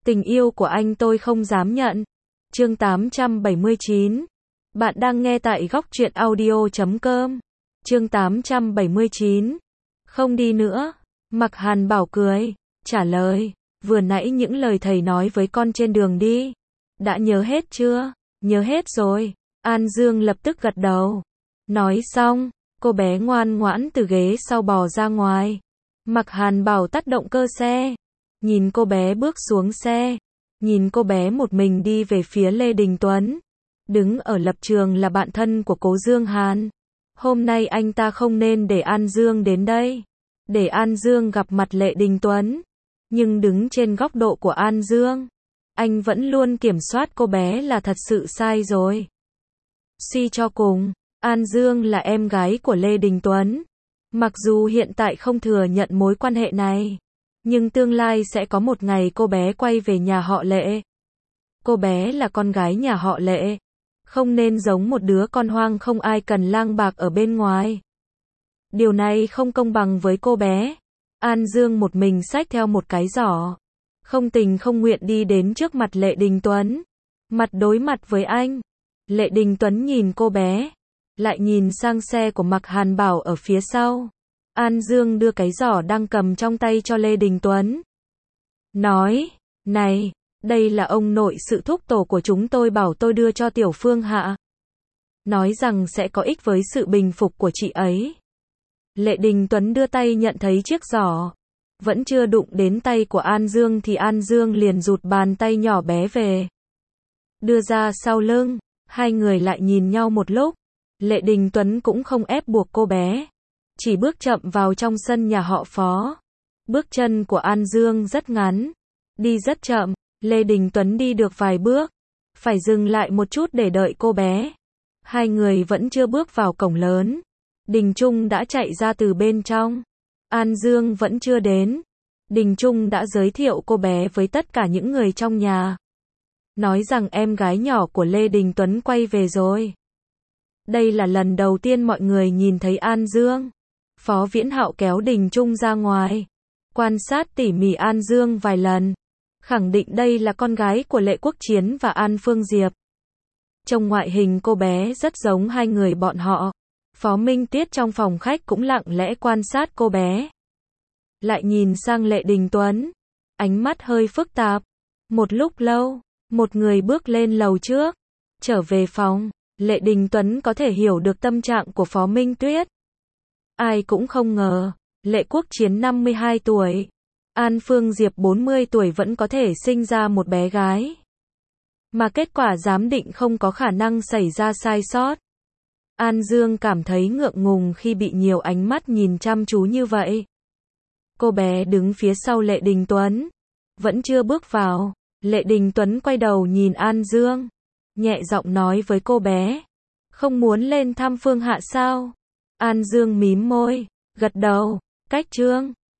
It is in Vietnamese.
Tình yêu của anh tôi không dám nhận. Chương 879. Bạn đang nghe tại góc truyện audio.com. Chương 879. Không đi nữa. Mạc Hàn Bảo cười, trả lời, vừa nãy những lời thầy nói với con trên đường đi. Đã nhớ hết chưa? Nhớ hết rồi. An Dương lập tức gật đầu. Nói xong, cô bé ngoan ngoãn từ ghế sau bò ra ngoài. Mạc Hàn Bảo tắt động cơ xe. Nhìn cô bé bước xuống xe. Nhìn cô bé một mình đi về phía Lê Đình Tuấn. Đứng ở lập trường là bạn thân của Cố Dương Hàn. Hôm nay anh ta không nên để An Dương đến đây. Để An Dương gặp mặt Lê Đình Tuấn. Nhưng đứng trên góc độ của An Dương, anh vẫn luôn kiểm soát cô bé là thật sự sai rồi. Suy cho cùng, An Dương là em gái của Lê Đình Tuấn. Mặc dù hiện tại không thừa nhận mối quan hệ này, nhưng tương lai sẽ có một ngày cô bé quay về nhà họ Lệ. Cô bé là con gái nhà họ Lệ, không nên giống một đứa con hoang không ai cần lang bạc ở bên ngoài. Điều này không công bằng với cô bé. An Dương một mình xách theo một cái giỏ, không tình không nguyện đi đến trước mặt Lệ Đình Tuấn. Mặt đối mặt với anh, Lệ Đình Tuấn nhìn cô bé, lại nhìn sang xe của Mạc Hàn Bảo ở phía sau. An Dương đưa cái giỏ đang cầm trong tay cho Lê Đình Tuấn. Nói, này, đây là ông nội sự thúc tổ của chúng tôi bảo tôi đưa cho Tiểu Phương Hạ. Nói rằng sẽ có ích với sự bình phục của chị ấy. Lệ Đình Tuấn đưa tay nhận thấy chiếc giỏ. Vẫn chưa đụng đến tay của An Dương thì An Dương liền rụt bàn tay nhỏ bé về. Đưa ra sau lưng, hai người lại nhìn nhau một lúc. Lệ Đình Tuấn cũng không ép buộc cô bé. Chỉ bước chậm vào trong sân nhà họ Phó. Bước chân của An Dương rất ngắn. Đi rất chậm, Lê Đình Tuấn đi được vài bước. Phải dừng lại một chút để đợi cô bé. Hai người vẫn chưa bước vào cổng lớn. Đình Trung đã chạy ra từ bên trong. An Dương vẫn chưa đến. Đình Trung đã giới thiệu cô bé với tất cả những người trong nhà. Nói rằng em gái nhỏ của Lê Đình Tuấn quay về rồi. Đây là lần đầu tiên mọi người nhìn thấy An Dương. Phó Viễn Hạo kéo Đình Trung ra ngoài. Quan sát tỉ mỉ An Dương vài lần. Khẳng định đây là con gái của Lệ Quốc Chiến và An Phương Diệp. Trong ngoại hình cô bé rất giống hai người bọn họ. Phó Minh Tiết trong phòng khách cũng lặng lẽ quan sát cô bé. Lại nhìn sang Lệ Đình Tuấn. Ánh mắt hơi phức tạp. Một lúc lâu, một người bước lên lầu trước. Trở về phòng, Lệ Đình Tuấn có thể hiểu được tâm trạng của Phó Minh Tuyết. Ai cũng không ngờ, Lệ Quốc Chiến 52 tuổi. An Phương Diệp 40 tuổi vẫn có thể sinh ra một bé gái. Mà kết quả giám định không có khả năng xảy ra sai sót. An Dương cảm thấy ngượng ngùng khi bị nhiều ánh mắt nhìn chăm chú như vậy. Cô bé đứng phía sau Lệ Đình Tuấn. Vẫn chưa bước vào. Lệ Đình Tuấn quay đầu nhìn An Dương. Nhẹ giọng nói với cô bé. Không muốn lên thăm Phương Hạ sao? An Dương mím môi, gật đầu. Cách Trương,